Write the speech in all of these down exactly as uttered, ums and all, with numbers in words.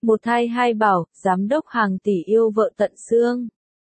Một thai hai bảo, giám đốc hàng tỷ yêu vợ tận xương.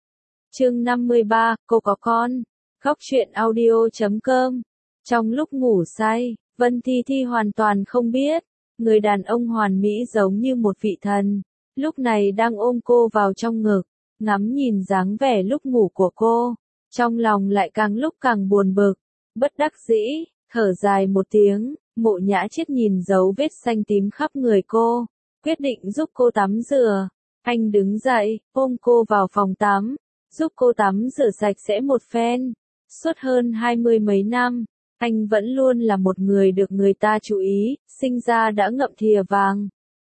Chương năm mươi ba, cô có con. Góc truyện audio chấm com. Trong lúc ngủ say, Vân Thi Thi hoàn toàn không biết, người đàn ông hoàn mỹ giống như một vị thần, lúc này đang ôm cô vào trong ngực, ngắm nhìn dáng vẻ lúc ngủ của cô, trong lòng lại càng lúc càng buồn bực, bất đắc dĩ, thở dài một tiếng, Mộ Nhã Chiết nhìn dấu vết xanh tím khắp người cô, quyết định giúp cô tắm rửa. Anh đứng dậy, ôm cô vào phòng tắm, giúp cô tắm rửa sạch sẽ một phen. Suốt hơn hai mươi mấy năm, anh vẫn luôn là một người được người ta chú ý, sinh ra đã ngậm thìa vàng.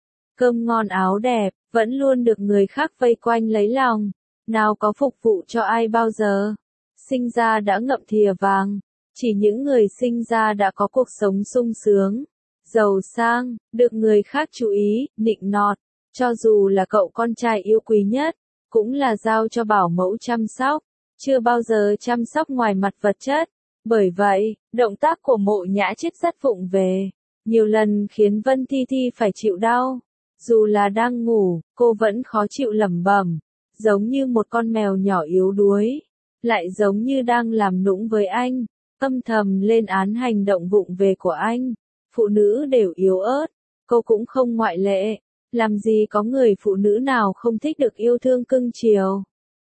Cơm ngon áo đẹp, vẫn luôn được người khác vây quanh lấy lòng, nào có phục vụ cho ai bao giờ. Sinh ra đã ngậm thìa vàng, chỉ những người sinh ra đã có cuộc sống sung sướng, giàu sang, được người khác chú ý, nịnh nọt, cho dù là cậu con trai yêu quý nhất, cũng là giao cho bảo mẫu chăm sóc, chưa bao giờ chăm sóc ngoài mặt vật chất. Bởi vậy, động tác của Mộ Nhã Chiết rất vụng về, nhiều lần khiến Vân Thi Thi phải chịu đau. Dù là đang ngủ, cô vẫn khó chịu lẩm bẩm, giống như một con mèo nhỏ yếu đuối, lại giống như đang làm nũng với anh, âm thầm lên án hành động vụng về của anh. Phụ nữ đều yếu ớt, cô cũng không ngoại lệ, làm gì có người phụ nữ nào không thích được yêu thương cưng chiều,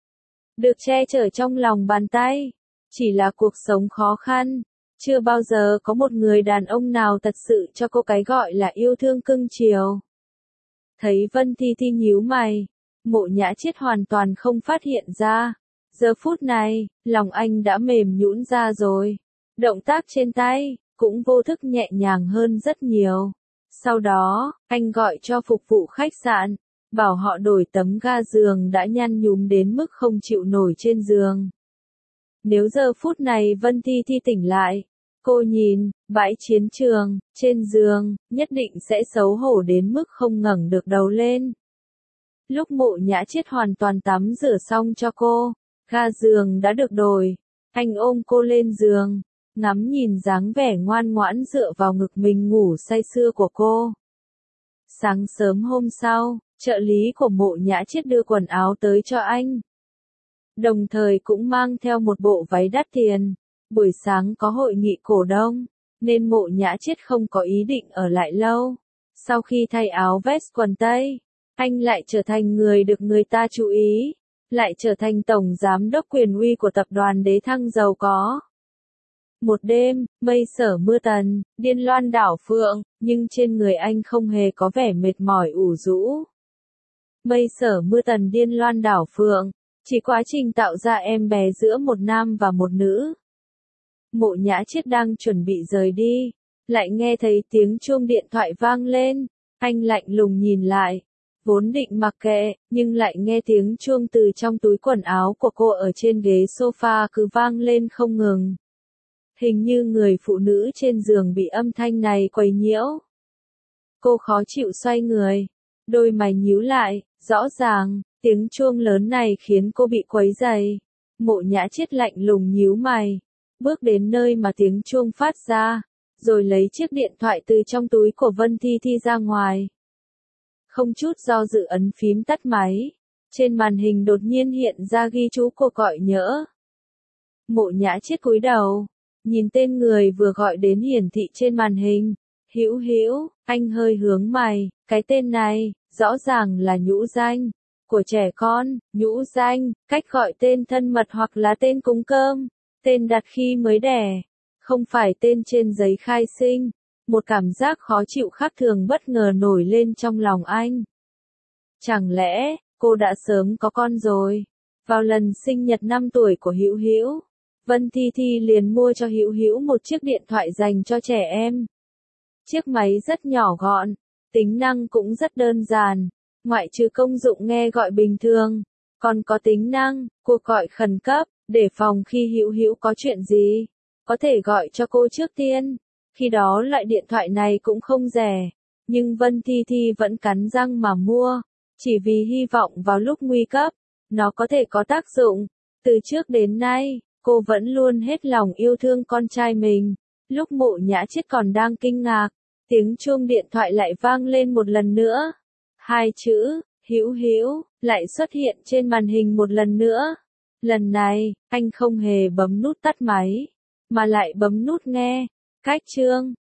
được che chở trong lòng bàn tay. Chỉ là cuộc sống khó khăn, chưa bao giờ có một người đàn ông nào thật sự cho cô cái gọi là yêu thương cưng chiều. Thấy Vân Thi Thi nhíu mày, Mộ Nhã Chiết hoàn toàn không phát hiện ra. Giờ phút này, lòng anh đã mềm nhũn ra rồi. Động tác trên tay, cũng vô thức nhẹ nhàng hơn rất nhiều. Sau đó, anh gọi cho phục vụ khách sạn, bảo họ đổi tấm ga giường đã nhăn nhúm đến mức không chịu nổi trên giường. Nếu giờ phút này Vân Thi Thi tỉnh lại, cô nhìn, bãi chiến trường, trên giường, nhất định sẽ xấu hổ đến mức không ngẩng được đầu lên. Lúc Mộ Nhã Chiết hoàn toàn tắm rửa xong cho cô, ga giường đã được đổi, anh ôm cô lên giường, ngắm nhìn dáng vẻ ngoan ngoãn dựa vào ngực mình ngủ say sưa của cô. Sáng sớm hôm sau, trợ lý của Mộ Nhã Chiết đưa quần áo tới cho anh, đồng thời cũng mang theo một bộ váy đắt tiền. Buổi sáng có hội nghị cổ đông, nên Mộ Nhã Chiết không có ý định ở lại lâu. Sau khi thay áo vest quần tây, anh lại trở thành người được người ta chú ý, lại trở thành tổng giám đốc quyền uy của tập đoàn Đế Thăng giàu có. Một đêm, mây sở mưa tần, điên loan đảo phượng, nhưng trên người anh không hề có vẻ mệt mỏi ủ rũ. Mây sở mưa tần điên loan đảo phượng, chỉ quá trình tạo ra em bé giữa một nam và một nữ. Mộ Nhã Chiết đang chuẩn bị rời đi, lại nghe thấy tiếng chuông điện thoại vang lên, anh lạnh lùng nhìn lại, vốn định mặc kệ, nhưng lại nghe tiếng chuông từ trong túi quần áo của cô ở trên ghế sofa cứ vang lên không ngừng. Hình như người phụ nữ trên giường bị âm thanh này quấy nhiễu. Cô khó chịu xoay người, đôi mày nhíu lại, rõ ràng, tiếng chuông lớn này khiến cô bị quấy rầy. Mộ Nhã Chiết lạnh lùng nhíu mày, bước đến nơi mà tiếng chuông phát ra, rồi lấy chiếc điện thoại từ trong túi của Vân Thi Thi ra ngoài. Không chút do dự ấn phím tắt máy, trên màn hình đột nhiên hiện ra ghi chú cuộc gọi nhỡ. Mộ Nhã Chiết cúi đầu, nhìn tên người vừa gọi đến hiển thị trên màn hình. Hữu Hữu, anh hơi hướng mày, cái tên này, rõ ràng là nhũ danh của trẻ con. Nhũ danh, cách gọi tên thân mật hoặc là tên cúng cơm, tên đặt khi mới đẻ, không phải tên trên giấy khai sinh. Một cảm giác khó chịu khác thường bất ngờ nổi lên trong lòng anh. Chẳng lẽ, cô đã sớm có con rồi? Vào lần sinh nhật năm tuổi của Hữu Hữu, Vân Thi Thi liền mua cho Hữu Hữu một chiếc điện thoại dành cho trẻ em. Chiếc máy rất nhỏ gọn, tính năng cũng rất đơn giản, ngoại trừ công dụng nghe gọi bình thường, còn có tính năng cuộc gọi khẩn cấp, để phòng khi Hữu Hữu có chuyện gì, có thể gọi cho cô trước tiên. Khi đó loại điện thoại này cũng không rẻ, nhưng Vân Thi Thi vẫn cắn răng mà mua, chỉ vì hy vọng vào lúc nguy cấp, nó có thể có tác dụng. Từ trước đến nay, cô vẫn luôn hết lòng yêu thương con trai mình. Lúc Mộ Nhã Chiết còn đang kinh ngạc, tiếng chuông điện thoại lại vang lên một lần nữa. Hai chữ, Hữu Hữu, lại xuất hiện trên màn hình một lần nữa. Lần này, anh không hề bấm nút tắt máy, mà lại bấm nút nghe. Cách chương